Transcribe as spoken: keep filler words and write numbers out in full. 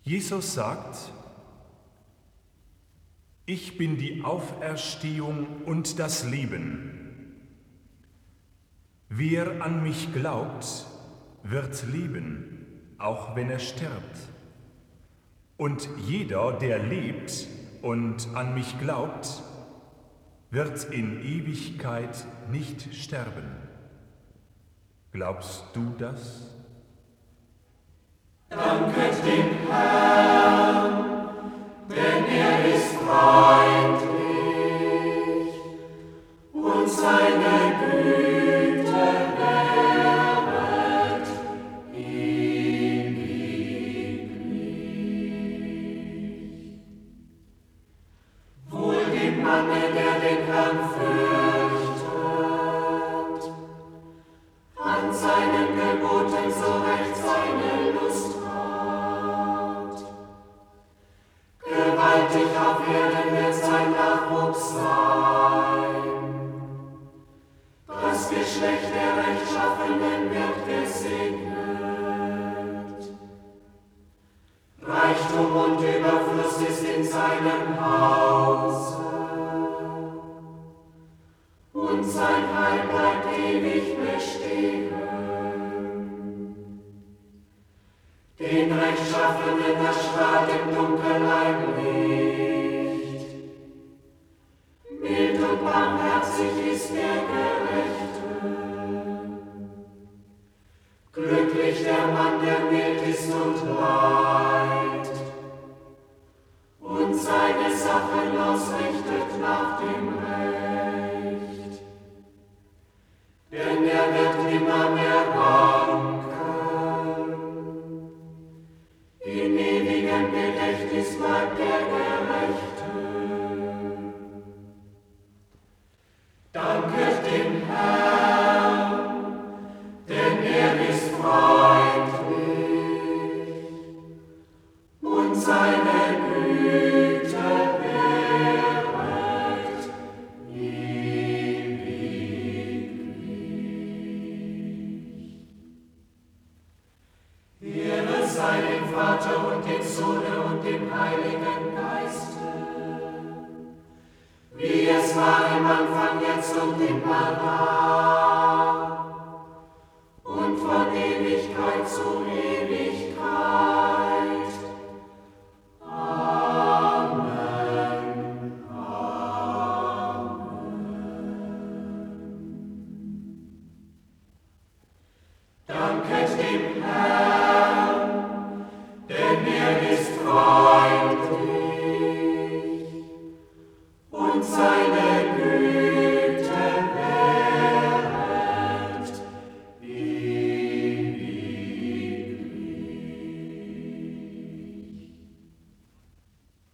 Jesus sagt: Ich bin die Auferstehung und das Leben. Wer an mich glaubt, wird leben, auch wenn er stirbt. Und jeder, der lebt und an mich glaubt, wird in Ewigkeit nicht sterben. Glaubst du das? Danket dem Herrn, denn er ist freundlich und seine Güte währet ewiglich. Wohl dem Manne, der den Herrn fürchtet, an seinen Geboten so recht seine Lust hat. Gewaltig auf Erden wird sein Nachwuchs sein. Das Geschlecht der Rechtschaffenen wird gesegnet. Reichtum und Überfluss ist in seinem Hause, und sein Heil bleibt ewig bestehen. Den Rechtschaffenen erstrahlt im Dunkeln ein Licht. Mild und barmherzig ist der Gerechte. Glücklich der Mann, der mild ist und leidet und seine Sachen ausrichtet nach dem Recht. Denn er wird immer mehr wanken. In ewigem Gedächtnis bleibt der Gerechte. Danket dem Herrn, denn er ist freundlich und seine Güte währet ewiglich. Ehre sei dem Vater und dem Sohne und dem Heiligen Geiste, wie es war im Anfang, jetzt und immer da und von Ewigkeit zu Ewigkeit. Amen. Amen. Danket dem Herrn, denn er ist freundlich und seine